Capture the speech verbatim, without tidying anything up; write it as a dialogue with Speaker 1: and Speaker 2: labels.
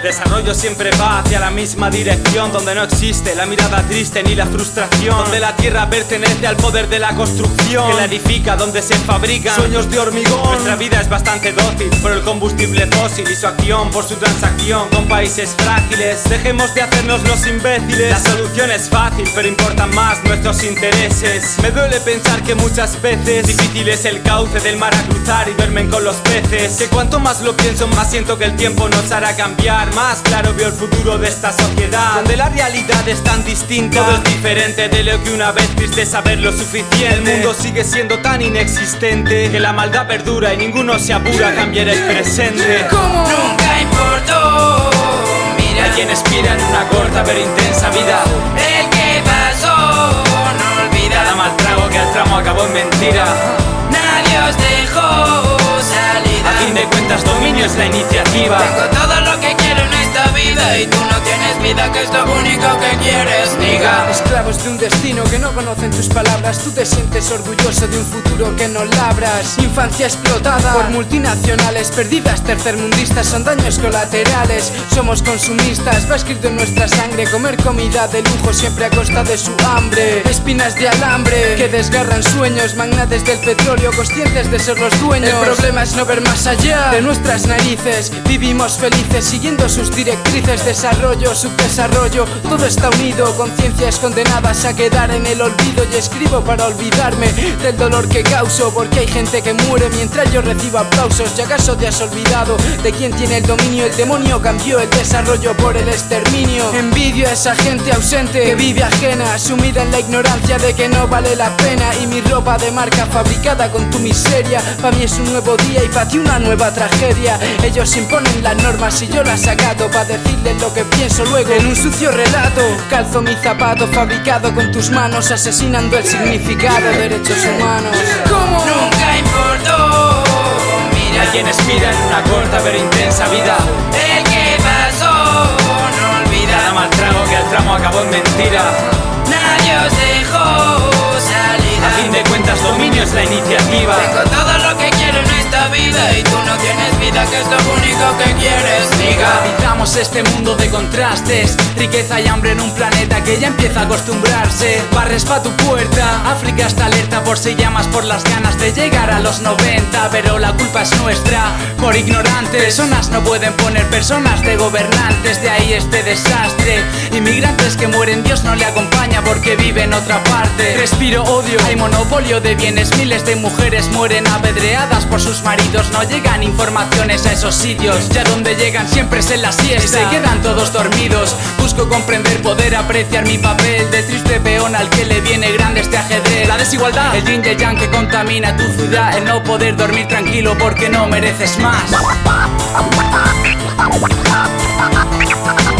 Speaker 1: El desarrollo siempre va hacia la misma dirección, donde no existe la mirada triste ni la frustración, donde la tierra pertenece al poder de la construcción, que la edifica, donde se fabrican sueños de hormigón. Nuestra vida es bastante dócil por el combustible fósil y su acción por su transacción con países frágiles. Dejemos de hacernos los imbéciles. La solución es fácil, pero importan más nuestros intereses. Me duele pensar que muchas veces difícil es el cauce del mar a cruzar y verme con los peces, que cuanto más lo pienso más siento que el tiempo nos hará cambiar. Más claro veo el futuro de esta sociedad, donde la realidad es tan distinta, todo es diferente de lo que una vez triste saber lo suficiente. El mundo sigue siendo tan inexistente que la maldad perdura y ninguno se apura a cambiar el presente.
Speaker 2: ¿Cómo? Nunca importó. Mira,
Speaker 1: hay quien aspira en una corta pero intensa vida.
Speaker 2: El que pasó no olvida.
Speaker 1: Cada mal trago que al tramo acabó en mentira.
Speaker 2: Nadie os dejó salida.
Speaker 1: A fin de cuentas dominio es la iniciativa.
Speaker 2: Tengo todo lo que quiero en esta vida y tú no tienes vida, que es lo único que quieres, niga.
Speaker 3: Esclavos de un destino que no conocen tus palabras. Tú te sientes orgulloso de un futuro que no labras. Infancia explotada por multinacionales, perdidas tercermundistas, son daños colaterales. Somos consumistas, va escrito en nuestra sangre. Comer comida de lujo siempre a costa de su hambre. Espinas de alambre que desgarran sueños. Magnates del petróleo conscientes de ser los dueños. El problema es no ver más allá de nuestras narices. Vivimos felices siguiendo sus directrices. Desarrollo, subdesarrollo, todo está unido. Conciencias condenadas a quedar en el olvido. Y escribo para olvidarme del dolor que causo, porque hay gente que muere mientras yo recibo aplausos. ¿Y acaso te has olvidado de quién tiene el dominio? El demonio cambió el desarrollo por el exterminio. Envidio a esa gente ausente que vive ajena, sumida en la ignorancia de que no vale la pena. Y mi ropa de marca fabricada con tu miseria. Pa' mí es un nuevo día y pa' ti una nueva tragedia. Ellos imponen las normas y yo las acato pa' decirles lo que pienso luego en un sucio relato. Calzo mi zapato fabricado con tus manos, asesinando el significado de derechos humanos.
Speaker 2: ¿Cómo? Nunca importó. Mira,
Speaker 1: hay quien aspira en una corta pero intensa vida.
Speaker 2: El que pasó no olvida.
Speaker 1: Cada mal trago que al tramo acabó en mentira.
Speaker 2: Nadie os dejó salida.
Speaker 1: A fin de cuentas dominio es la iniciativa.
Speaker 2: Tengo todo lo que quiero en esta vida y tú no tienes vida, que es lo único que quieres, diga.
Speaker 4: Habitamos este mundo de contrastes, riqueza y hambre en un planeta que ya empieza a acostumbrarse. Barres pa' tu puerta, África está alerta por si llamas por las ganas de llegar a los noventa. Pero la culpa es nuestra, por ignorantes. Personas no pueden poner personas de gobernantes, de ahí este desastre. Inmigrantes que mueren, Dios no le acompaña porque vive en otra parte. Respiro odio, hay monopolio de bienes. Miles de mujeres mueren apedreadas por sus maridos. No llegan informaciones a esos sitios, ya donde llegan siempre es en la siesta. Y se quedan todos dormidos. Busco comprender, poder apreciar mi papel de triste peón al que le viene grande este ajedrez. La desigualdad, el yin y el yang que contamina tu ciudad. El no poder dormir tranquilo porque no mereces más.